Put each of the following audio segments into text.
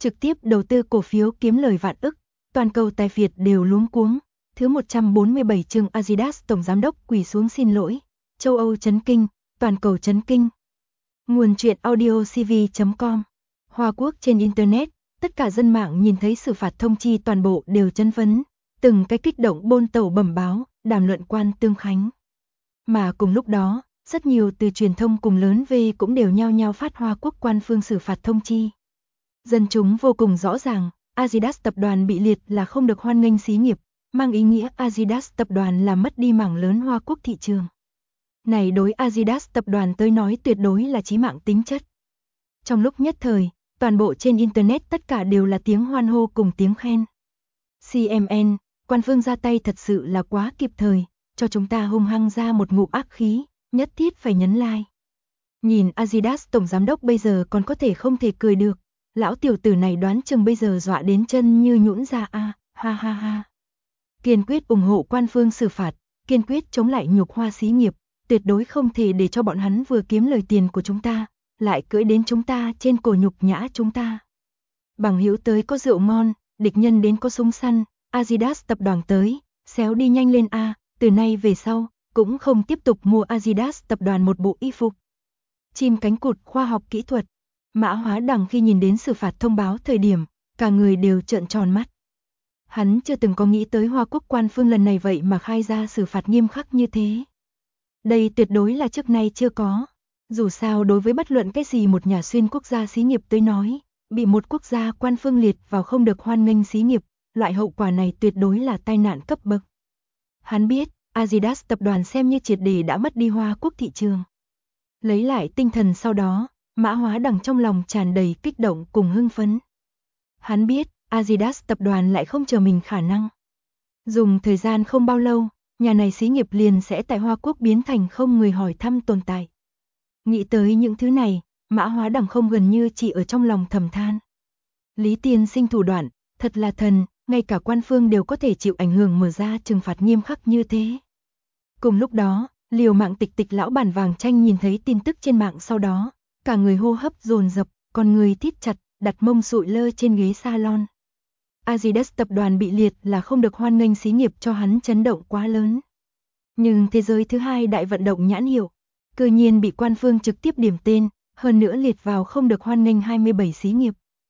trực tiếp đầu tư cổ phiếu kiếm lời vạn ức, toàn cầu tài phiệt đều luống cuống. Thứ 147 chương Adidas tổng giám đốc quỳ xuống xin lỗi, châu Âu chấn kinh, toàn cầu chấn kinh. Nguồn truyện audio cv.com. Hoa Quốc trên internet, tất cả dân mạng nhìn thấy xử phạt thông chi toàn bộ đều chấn phấn, từng cái kích động bôn tẩu bẩm báo, đàm luận quan tương khánh. Mà cùng lúc đó, rất nhiều từ truyền thông cùng lớn về cũng đều nhao nhao phát Hoa Quốc quan phương xử phạt thông chi. Dân chúng vô cùng rõ ràng, Adidas tập đoàn bị liệt là không được hoan nghênh xí nghiệp, mang ý nghĩa Adidas tập đoàn là mất đi mảng lớn Hoa Quốc thị trường. Này đối Adidas tập đoàn tới nói tuyệt đối là chí mạng tính chất. Trong lúc nhất thời, toàn bộ trên internet tất cả đều là tiếng hoan hô cùng tiếng khen. CMN, quan phương ra tay thật sự là quá kịp thời, cho chúng ta hung hăng ra một ngụm ác khí, nhất thiết phải nhấn like. Nhìn Adidas tổng giám đốc bây giờ còn có thể không thể cười được, lão tiểu tử này đoán chừng bây giờ dọa đến chân như nhũn ra a, ha ha ha. Kiên quyết ủng hộ quan phương xử phạt, kiên quyết chống lại nhục hoa xí nghiệp, tuyệt đối không thể để cho bọn hắn vừa kiếm lời tiền của chúng ta, lại cưỡi đến chúng ta trên cổ nhục nhã chúng ta. Bằng hữu tới có rượu ngon, địch nhân đến có súng săn, Adidas tập đoàn tới, xéo đi nhanh lên a, từ nay về sau, cũng không tiếp tục mua Adidas tập đoàn một bộ y phục. Chim cánh cụt khoa học kỹ thuật, Mã Hóa Đằng khi nhìn đến xử phạt thông báo thời điểm, cả người đều trợn tròn mắt. Hắn chưa từng có nghĩ tới Hoa Quốc quan phương lần này vậy mà khai ra xử phạt nghiêm khắc như thế. Đây tuyệt đối là trước nay chưa có. Dù sao đối với bất luận cái gì một nhà xuyên quốc gia xí nghiệp tới nói, bị một quốc gia quan phương liệt vào không được hoan nghênh xí nghiệp, loại hậu quả này tuyệt đối là tai nạn cấp bậc. Hắn biết, Adidas tập đoàn xem như triệt để đã mất đi Hoa Quốc thị trường. Lấy lại tinh thần sau đó, Mã Hóa Đằng trong lòng tràn đầy kích động cùng hưng phấn. Hắn biết, Adidas tập đoàn lại không chờ mình khả năng. Dùng thời gian không bao lâu, nhà này xí nghiệp liền sẽ tại Hoa Quốc biến thành không người hỏi thăm tồn tại. Nghĩ tới những thứ này, Mã Hóa Đằng không gần như chỉ ở trong lòng thầm than. Lý tiên sinh thủ đoạn, thật là thần, ngay cả quan phương đều có thể chịu ảnh hưởng mở ra trừng phạt nghiêm khắc như thế. Cùng lúc đó, liều mạng tịch tịch lão bản vàng tranh nhìn thấy tin tức trên mạng sau đó, cả người hô hấp dồn dập, con người thít chặt, đặt mông sụi lơ trên ghế salon. Adidas tập đoàn bị liệt là không được hoan nghênh xí nghiệp cho hắn chấn động quá lớn. Nhưng thế giới thứ hai đại vận động nhãn hiệu, cư nhiên bị quan phương trực tiếp điểm tên, hơn nữa liệt vào không được hoan nghênh 27 xí nghiệp.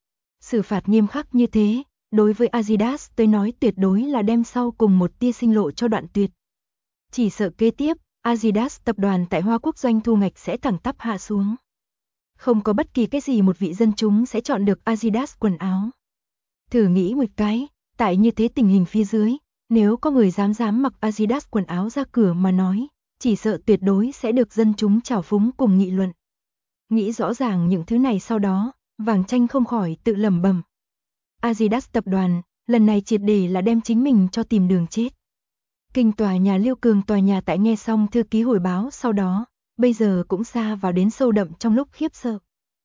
Xử phạt nghiêm khắc như thế, đối với Adidas tới nói tuyệt đối là đem sau cùng một tia sinh lộ cho đoạn tuyệt. Chỉ sợ kế tiếp, Adidas tập đoàn tại Hoa Quốc doanh thu ngạch sẽ thẳng tắp hạ xuống. Không có bất kỳ cái gì một vị dân chúng sẽ chọn được Adidas quần áo. Thử nghĩ một cái, tại như thế tình hình phía dưới, nếu có người dám mặc Adidas quần áo ra cửa mà nói, chỉ sợ tuyệt đối sẽ được dân chúng trào phúng cùng nghị luận. Nghĩ rõ ràng những thứ này sau đó, Vàng Tranh không khỏi tự lẩm bẩm. Adidas tập đoàn, lần này triệt để là đem chính mình cho tìm đường chết. Kinh tòa nhà Liêu Cường tòa nhà tại nghe xong thư ký hồi báo sau đó, bây giờ cũng xa vào đến sâu đậm trong lúc khiếp sợ.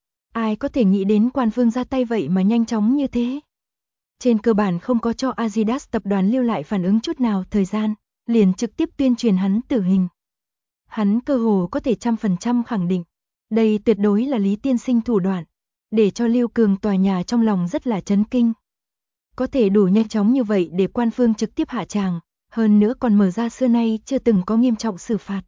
Ai có thể nghĩ đến quan phương ra tay vậy mà nhanh chóng như thế? Trên cơ bản không có cho Adidas tập đoàn lưu lại phản ứng chút nào thời gian, liền trực tiếp tuyên truyền hắn tử hình. Hắn cơ hồ có thể 100% khẳng định, đây tuyệt đối là Lý tiên sinh thủ đoạn, để cho Liêu Cường tòa nhà trong lòng rất là chấn kinh. Có thể đủ nhanh chóng như vậy để quan phương trực tiếp hạ tràng, hơn nữa còn mở ra xưa nay chưa từng có nghiêm trọng xử phạt.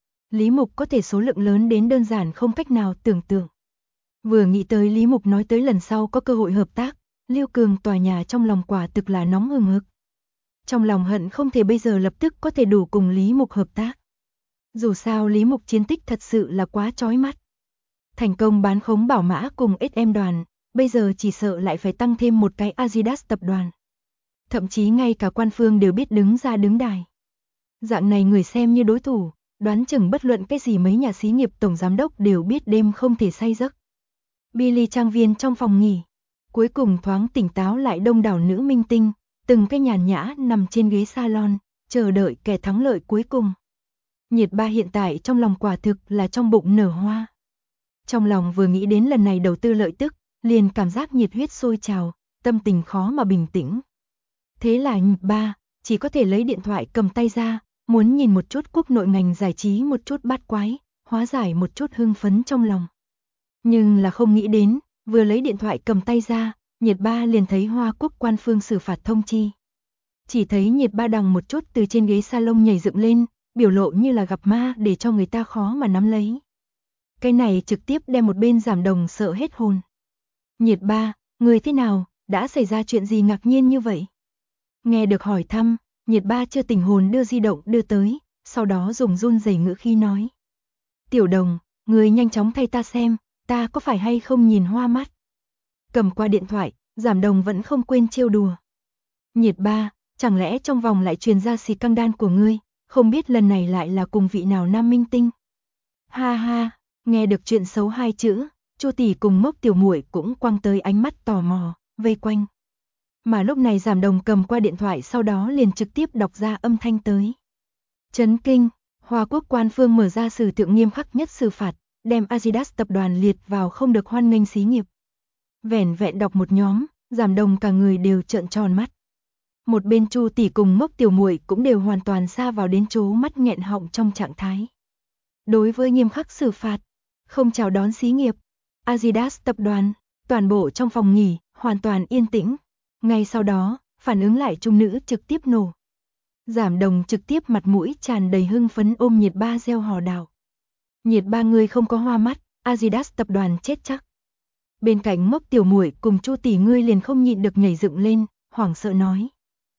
Lý Mục có thể số lượng lớn đến đơn giản không cách nào tưởng tượng. Vừa nghĩ tới Lý Mục nói tới lần sau có cơ hội hợp tác, Liêu Cường tòa nhà trong lòng quả thực là nóng hừng hực. Trong lòng hận không thể bây giờ lập tức có thể đủ cùng Lý Mục hợp tác. Dù sao Lý Mục chiến tích thật sự là quá chói mắt. Thành công bán khống Bảo Mã cùng SM đoàn, bây giờ chỉ sợ lại phải tăng thêm một cái Adidas tập đoàn. Thậm chí ngay cả quan phương đều biết đứng ra đứng đài. Dạng này người xem như đối thủ, đoán chừng bất luận cái gì mấy nhà xí nghiệp tổng giám đốc đều biết đêm không thể say giấc. Billy trang viên trong phòng nghỉ, cuối cùng thoáng tỉnh táo lại đông đảo nữ minh tinh, từng cái nhàn nhã nằm trên ghế salon, chờ đợi kẻ thắng lợi cuối cùng. Nhiệt Ba hiện tại trong lòng quả thực là trong bụng nở hoa. Trong lòng vừa nghĩ đến lần này đầu tư lợi tức, liền cảm giác nhiệt huyết sôi trào, tâm tình khó mà bình tĩnh. Thế là Nhiệt Ba chỉ có thể lấy điện thoại cầm tay ra, muốn nhìn một chút quốc nội ngành giải trí một chút bát quái, hóa giải một chút hưng phấn trong lòng. Nhưng là không nghĩ đến, vừa lấy điện thoại cầm tay ra, Nhiệt Ba liền thấy Hoa Quốc quan phương xử phạt thông chi. Chỉ thấy Nhiệt Ba đằng một chút từ trên ghế salon nhảy dựng lên, biểu lộ như là gặp ma để cho người ta khó mà nắm lấy. Cái này trực tiếp đem một bên Giảm Đồng sợ hết hồn. Nhiệt Ba, người thế nào, đã xảy ra chuyện gì ngạc nhiên như vậy? Nghe được hỏi thăm, Nhiệt Ba chưa tỉnh hồn đưa di động đưa tới, sau đó dùng run rẩy ngữ khí nói. Tiểu Đồng, người nhanh chóng thay ta xem, ta có phải hay không nhìn hoa mắt? Cầm qua điện thoại, Giảm Đồng vẫn không quên trêu đùa. Nhiệt Ba, chẳng lẽ trong vòng lại truyền ra xì căng đan của ngươi, không biết lần này lại là cùng vị nào nam minh tinh? Ha ha, nghe được chuyện xấu hai chữ, Chu tỷ cùng Mốc tiểu muội cũng quăng tới ánh mắt tò mò, vây quanh. Mà lúc này Giảm Đồng cầm qua điện thoại sau đó liền trực tiếp đọc ra âm thanh tới. Chấn kinh, Hoa Quốc quan phương mở ra xử thượng nghiêm khắc nhất xử phạt, đem Adidas tập đoàn liệt vào không được hoan nghênh xí nghiệp. Vẻn vẹn đọc một nhóm, Giảm Đồng cả người đều trợn tròn mắt. Một bên Chu tỷ cùng Mốc tiểu muội cũng đều hoàn toàn sa vào đến trố mắt nghẹn họng trong trạng thái. Đối với nghiêm khắc xử phạt, không chào đón xí nghiệp, Adidas tập đoàn, toàn bộ trong phòng nghỉ, hoàn toàn yên tĩnh. Ngay sau đó, phản ứng lại trung nữ trực tiếp nổ. Giảm Đồng trực tiếp mặt mũi tràn đầy hưng phấn ôm Nhiệt Ba reo hò đảo. Nhiệt Ba người không có hoa mắt, Adidas tập đoàn chết chắc. Bên cạnh Mốc tiểu muội cùng Chu tỷ ngươi liền không nhịn được nhảy dựng lên, hoảng sợ nói.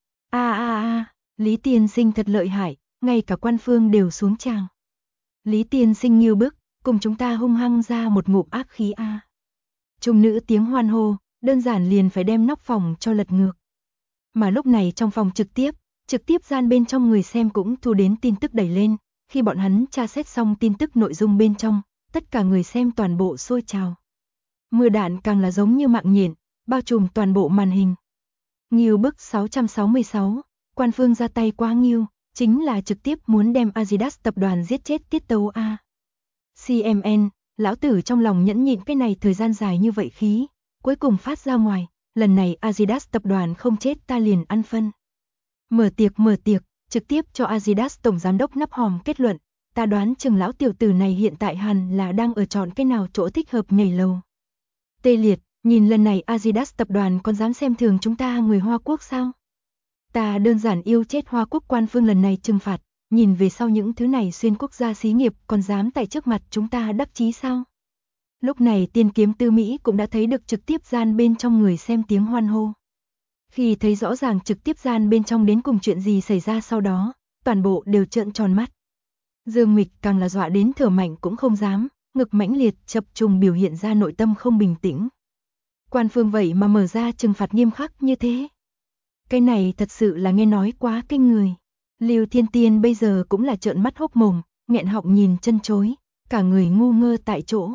Lý tiên sinh thật lợi hại, ngay cả quan phương đều xuống tràng. Lý tiên sinh nghiêu bức, cùng chúng ta hung hăng ra một ngụm ác khí a. Trung nữ tiếng hoan hô, đơn giản liền phải đem nóc phòng cho lật ngược. Mà lúc này trong phòng trực tiếp gian bên trong người xem cũng thu đến tin tức đẩy lên, khi bọn hắn tra xét xong tin tức nội dung bên trong, tất cả người xem toàn bộ sôi trào. Mưa đạn càng là giống như mạng nhện, bao trùm toàn bộ màn hình. Nghiêu bức 666, quan phương ra tay quá nghiêu, chính là trực tiếp muốn đem Adidas tập đoàn giết chết tiết tấu a. CMN, lão tử trong lòng nhẫn nhịn cái này thời gian dài như vậy khí, cuối cùng phát ra ngoài, lần này Adidas tập đoàn không chết ta liền ăn phân. Mở tiệc, trực tiếp cho Adidas tổng giám đốc nắp hòm kết luận, ta đoán chừng lão tiểu tử này hiện tại hẳn là đang ở chọn cái nào chỗ thích hợp nhảy lầu. Tê liệt, nhìn lần này Adidas tập đoàn còn dám xem thường chúng ta người Hoa Quốc sao? Ta đơn giản yêu chết Hoa Quốc quan phương lần này trừng phạt, nhìn về sau những thứ này xuyên quốc gia xí nghiệp còn dám tại trước mặt chúng ta đắc chí sao? Lúc này Tiên Kiếm Tư Mỹ cũng đã thấy được trực tiếp gian bên trong người xem tiếng hoan hô. Khi thấy rõ ràng trực tiếp gian bên trong đến cùng chuyện gì xảy ra sau đó, toàn bộ đều trợn tròn mắt. Dương Mịch càng là dọa đến thở mạnh cũng không dám, ngực mãnh liệt chập trùng biểu hiện ra nội tâm không bình tĩnh. Quan phương vậy mà mở ra trừng phạt nghiêm khắc như thế. Cái này thật sự là nghe nói quá kinh người. Lưu Thiên Tiên bây giờ cũng là trợn mắt hốc mồm, nghẹn họng nhìn chân chối, cả người ngu ngơ tại chỗ.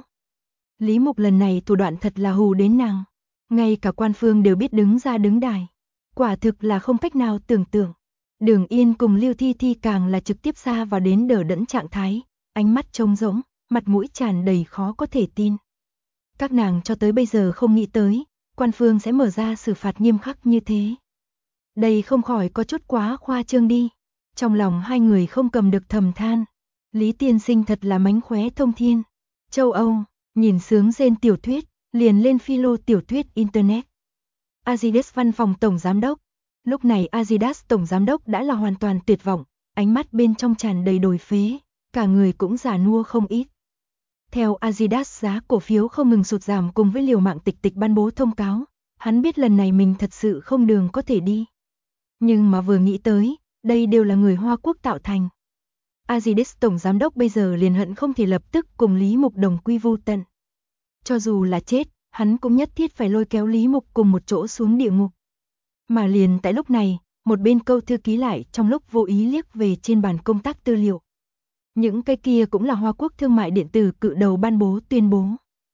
Lý Mục lần này thủ đoạn thật là hù đến nàng. Ngay cả quan phương đều biết đứng ra đứng đài. Quả thực là không cách nào tưởng tượng. Đường Yên cùng Lưu Thi Thi càng là trực tiếp xa vào đến đờ đẫn trạng thái, ánh mắt trống rỗng, mặt mũi tràn đầy khó có thể tin. Các nàng cho tới bây giờ không nghĩ tới, quan phương sẽ mở ra xử phạt nghiêm khắc như thế. Đây không khỏi có chút quá khoa trương đi. Trong lòng hai người không cầm được thầm than. Lý tiên sinh thật là mánh khóe thông thiên. Châu Âu, nhìn sướng rên tiểu thuyết, liền lên philo tiểu thuyết Internet. Adidas văn phòng tổng giám đốc. Lúc này Adidas tổng giám đốc đã là hoàn toàn tuyệt vọng, ánh mắt bên trong tràn đầy đồi phế, cả người cũng già nua không ít. Theo Adidas giá cổ phiếu không ngừng sụt giảm cùng với liều mạng tịch tịch ban bố thông cáo, hắn biết lần này mình thật sự không đường có thể đi. Nhưng mà vừa nghĩ tới, đây đều là người Hoa Quốc tạo thành. Adidas tổng giám đốc bây giờ liền hận không thể lập tức cùng Lý Mục đồng quy vu tận. Cho dù là chết, hắn cũng nhất thiết phải lôi kéo Lý Mục cùng một chỗ xuống địa ngục. Mà liền tại lúc này, một bên câu thư ký lại trong lúc vô ý liếc về trên bàn công tác tư liệu. Những cái kia cũng là Hoa Quốc thương mại điện tử cự đầu ban bố tuyên bố.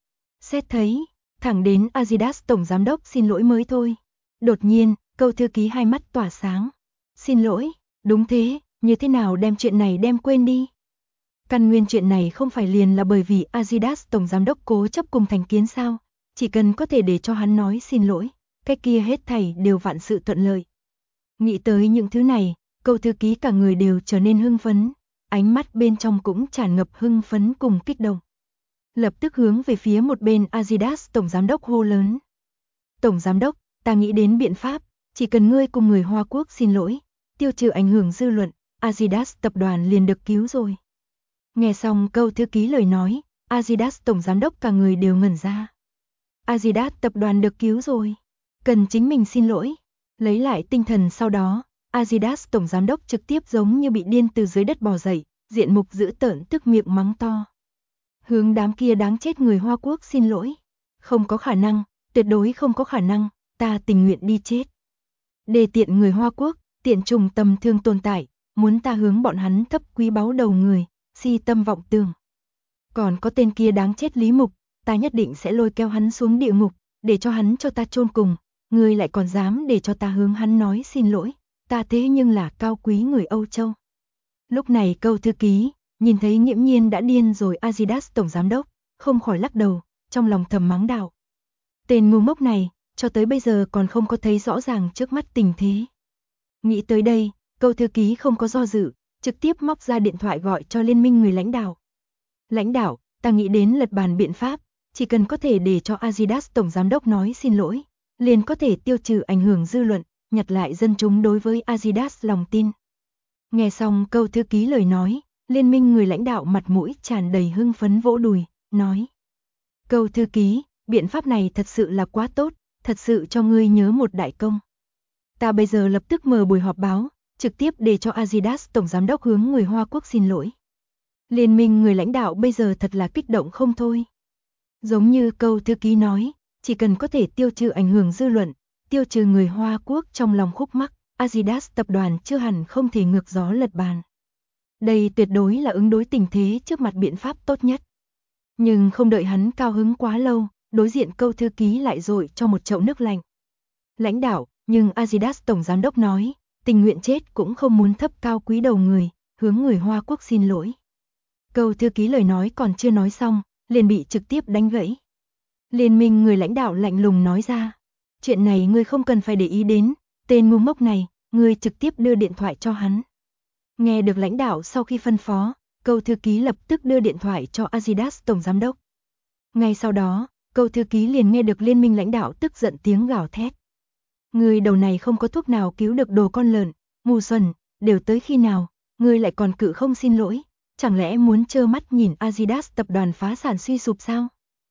Xét thấy, thẳng đến Adidas tổng giám đốc xin lỗi mới thôi. Đột nhiên, câu thư ký hai mắt tỏa sáng. Xin lỗi, đúng thế, như thế nào đem chuyện này đem quên đi. Căn nguyên chuyện này không phải liền là bởi vì Adidas tổng giám đốc cố chấp cùng thành kiến sao, chỉ cần có thể để cho hắn nói xin lỗi, cái kia hết thảy đều vạn sự thuận lợi. Nghĩ tới những thứ này, câu thư ký cả người đều trở nên hưng phấn, ánh mắt bên trong cũng tràn ngập hưng phấn cùng kích động. Lập tức hướng về phía một bên Adidas tổng giám đốc hô lớn. Tổng Giám đốc, ta nghĩ đến biện pháp, chỉ cần ngươi cùng người Hoa Quốc xin lỗi, tiêu trừ ảnh hưởng dư luận, Adidas tập đoàn liền được cứu rồi. Nghe xong câu thư ký lời nói, Adidas Tổng Giám đốc cả người đều ngẩn ra. Adidas tập đoàn được cứu rồi, cần chính mình xin lỗi. Lấy lại tinh thần sau đó, Adidas Tổng Giám đốc trực tiếp giống như bị điên từ dưới đất bò dậy, diện mục dữ tợn tức miệng mắng to. Hướng đám kia đáng chết người Hoa Quốc xin lỗi. Không có khả năng, tuyệt đối không có khả năng, ta tình nguyện đi chết. Đề tiện người Hoa Quốc, tiện trùng tầm thương tồn tại, muốn ta hướng bọn hắn thấp quý báu đầu người, si tâm vọng tưởng. Còn có tên kia đáng chết Lý Mục, ta nhất định sẽ lôi kéo hắn xuống địa ngục, để cho hắn cho ta chôn cùng, ngươi lại còn dám để cho ta hướng hắn nói xin lỗi, ta thế nhưng là cao quý người Âu Châu. Lúc này câu thư ký, nhìn thấy nghiễm nhiên đã điên rồi Adidas Tổng Giám đốc, không khỏi lắc đầu, trong lòng thầm mắng đạo. Tên ngu ngốc này, cho tới bây giờ còn không có thấy rõ ràng trước mắt tình thế. Nghĩ tới đây, câu thư ký không có do dự, trực tiếp móc ra điện thoại gọi cho liên minh người lãnh đạo. Lãnh đạo, ta nghĩ đến lật bàn biện pháp, chỉ cần có thể để cho Adidas Tổng Giám đốc nói xin lỗi, liền có thể tiêu trừ ảnh hưởng dư luận, nhặt lại dân chúng đối với Adidas lòng tin. Nghe xong câu thư ký lời nói, liên minh người lãnh đạo mặt mũi tràn đầy hưng phấn vỗ đùi, nói. Câu thư ký, biện pháp này thật sự là quá tốt, thật sự cho ngươi nhớ một đại công. Ta bây giờ lập tức mở buổi họp báo, trực tiếp để cho Adidas Tổng Giám đốc hướng người Hoa Quốc xin lỗi. Liên minh người lãnh đạo bây giờ thật là kích động không thôi. Giống như câu thư ký nói, chỉ cần có thể tiêu trừ ảnh hưởng dư luận, tiêu trừ người Hoa Quốc trong lòng khúc mắc, Adidas tập đoàn chưa hẳn không thể ngược gió lật bàn. Đây tuyệt đối là ứng đối tình thế trước mặt biện pháp tốt nhất. Nhưng không đợi hắn cao hứng quá lâu, đối diện câu thư ký lại dội cho một chậu nước lạnh. Lãnh đạo, nhưng Adidas Tổng Giám đốc nói, tình nguyện chết cũng không muốn thấp cao quý đầu người, hướng người Hoa Quốc xin lỗi. Câu thư ký lời nói còn chưa nói xong, liền bị trực tiếp đánh gãy. Liên minh người lãnh đạo lạnh lùng nói ra, chuyện này ngươi không cần phải để ý đến, tên ngu ngốc này, ngươi trực tiếp đưa điện thoại cho hắn. Nghe được lãnh đạo sau khi phân phó, câu thư ký lập tức đưa điện thoại cho Adidas Tổng Giám đốc. Ngay sau đó, câu thư ký liền nghe được liên minh lãnh đạo tức giận tiếng gào thét. Ngươi đầu này không có thuốc nào cứu được đồ con lợn, ngu xuẩn, đều tới khi nào, ngươi lại còn cự không xin lỗi, chẳng lẽ muốn trơ mắt nhìn Adidas tập đoàn phá sản suy sụp sao?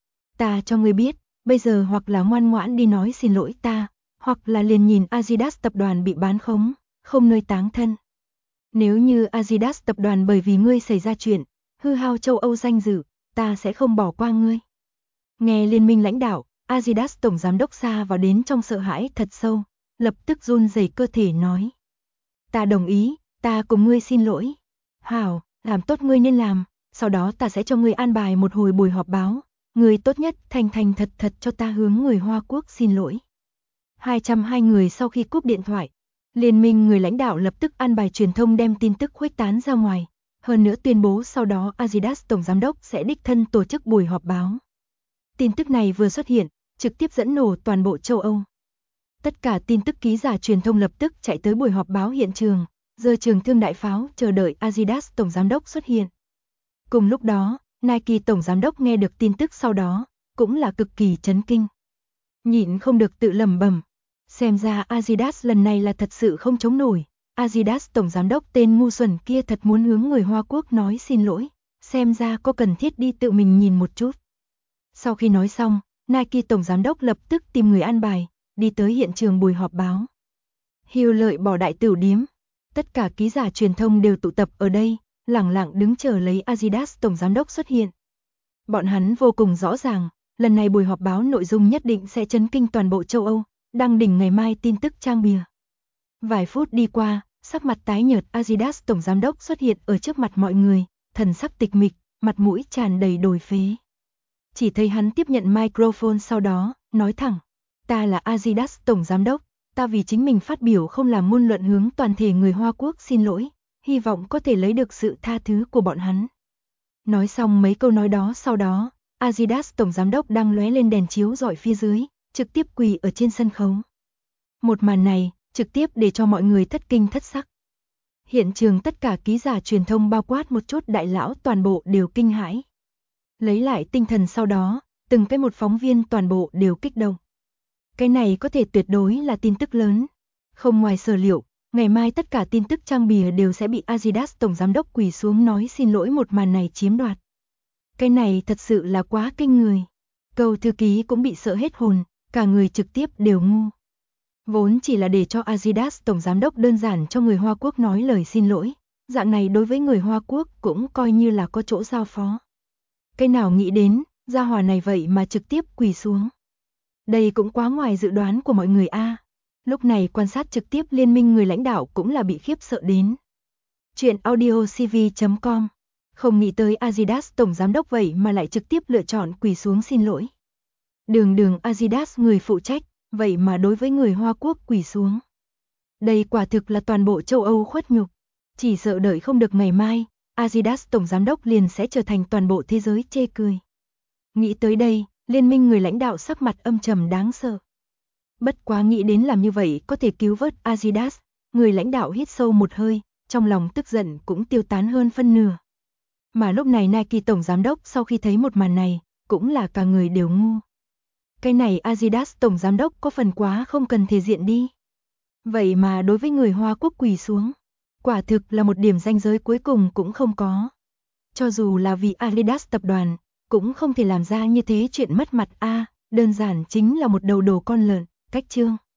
Ta cho ngươi biết, bây giờ hoặc là ngoan ngoãn đi nói xin lỗi ta, hoặc là liền nhìn Adidas tập đoàn bị bán khống, không nơi táng thân. Nếu như Adidas tập đoàn bởi vì ngươi xảy ra chuyện, hư hao châu Âu danh dự, ta sẽ không bỏ qua ngươi. Nghe liên minh lãnh đạo, Adidas Tổng Giám đốc xa vào đến trong sợ hãi thật sâu, lập tức run rẩy cơ thể nói. Ta đồng ý, ta cùng ngươi xin lỗi. Hảo, làm tốt ngươi nên làm, sau đó ta sẽ cho ngươi an bài một hồi buổi họp báo. Ngươi tốt nhất thành thành thật thật cho ta hướng người Hoa Quốc xin lỗi. 202 người sau khi cúp điện thoại, liên minh người lãnh đạo lập tức an bài truyền thông đem tin tức khuếch tán ra ngoài. Hơn nữa tuyên bố sau đó Adidas Tổng Giám đốc sẽ đích thân tổ chức buổi họp báo. Tin tức này vừa xuất hiện, trực tiếp dẫn nổ toàn bộ châu Âu. Tất cả tin tức ký giả truyền thông lập tức chạy tới buổi họp báo hiện trường, giơ trường thương đại pháo chờ đợi Adidas Tổng Giám đốc xuất hiện. Cùng lúc đó, Nike Tổng Giám đốc nghe được tin tức sau đó, cũng là cực kỳ chấn kinh. Nhịn không được tự lẩm bẩm, xem ra Adidas lần này là thật sự không chống nổi. Adidas Tổng Giám đốc tên ngu xuẩn kia thật muốn hướng người Hoa Quốc nói xin lỗi, xem ra có cần thiết đi tự mình nhìn một chút. Sau khi nói xong, Nike Tổng Giám đốc lập tức tìm người an bài, đi tới hiện trường buổi họp báo. Hiêu Lợi bỏ đại tửu điếm, tất cả ký giả truyền thông đều tụ tập ở đây, lẳng lặng đứng chờ lấy Adidas Tổng Giám đốc xuất hiện. Bọn hắn vô cùng rõ ràng, lần này buổi họp báo nội dung nhất định sẽ chấn kinh toàn bộ châu Âu, đăng đỉnh ngày mai tin tức trang bìa. Vài phút đi qua, sắc mặt tái nhợt Adidas Tổng Giám đốc xuất hiện ở trước mặt mọi người, thần sắc tịch mịch, mặt mũi tràn đầy đồi phế. Chỉ thấy hắn tiếp nhận microphone sau đó, nói thẳng, ta là Adidas Tổng Giám đốc, ta vì chính mình phát biểu không làm ngôn luận hướng toàn thể người Hoa Quốc xin lỗi, hy vọng có thể lấy được sự tha thứ của bọn hắn. Nói xong mấy câu nói đó sau đó, Adidas Tổng Giám đốc đang lóe lên đèn chiếu rọi phía dưới, trực tiếp quỳ ở trên sân khấu. Một màn này, trực tiếp để cho mọi người thất kinh thất sắc. Hiện trường tất cả ký giả truyền thông bao quát một chút đại lão toàn bộ đều kinh hãi. Lấy lại tinh thần sau đó, từng cái một phóng viên toàn bộ đều kích động. Cái này có thể tuyệt đối là tin tức lớn. Không ngoài sở liệu, ngày mai tất cả tin tức trang bìa đều sẽ bị Adidas tổng giám đốc quỳ xuống nói xin lỗi một màn này chiếm đoạt. Cái này thật sự là quá kinh người. Cầu thư ký cũng bị sợ hết hồn, cả người trực tiếp đều ngu. Vốn chỉ là để cho Adidas tổng giám đốc đơn giản cho người Hoa Quốc nói lời xin lỗi, dạng này đối với người Hoa Quốc cũng coi như là có chỗ giao phó. Cái nào nghĩ đến, gia hỏa này vậy mà trực tiếp quỳ xuống. Đây cũng quá ngoài dự đoán của mọi người a. Lúc này quan sát trực tiếp liên minh người lãnh đạo cũng là bị khiếp sợ đến. Chuyện audiocv.com. Không nghĩ tới Adidas tổng giám đốc vậy mà lại trực tiếp lựa chọn quỳ xuống xin lỗi. Đường Adidas người phụ trách, vậy mà đối với người Hoa Quốc quỳ xuống. Đây quả thực là toàn bộ châu Âu khuất nhục. Chỉ sợ đợi không được ngày mai, Adidas tổng giám đốc liền sẽ trở thành toàn bộ thế giới chê cười. Nghĩ tới đây, liên minh người lãnh đạo sắc mặt âm trầm đáng sợ. Bất quá nghĩ đến làm như vậy có thể cứu vớt Adidas, người lãnh đạo hít sâu một hơi, trong lòng tức giận cũng tiêu tán hơn phân nửa. Mà lúc này Nike tổng giám đốc sau khi thấy một màn này, cũng là cả người đều ngu. Cái này Adidas tổng giám đốc có phần quá không cần thể diện đi. Vậy mà đối với người Hoa Quốc quỳ xuống, quả thực là một điểm ranh giới cuối cùng cũng không có. Cho dù là vì Adidas tập đoàn, cũng không thể làm ra như thế chuyện mất mặt a, đơn giản chính là một đầu đồ con lợn, cách chương.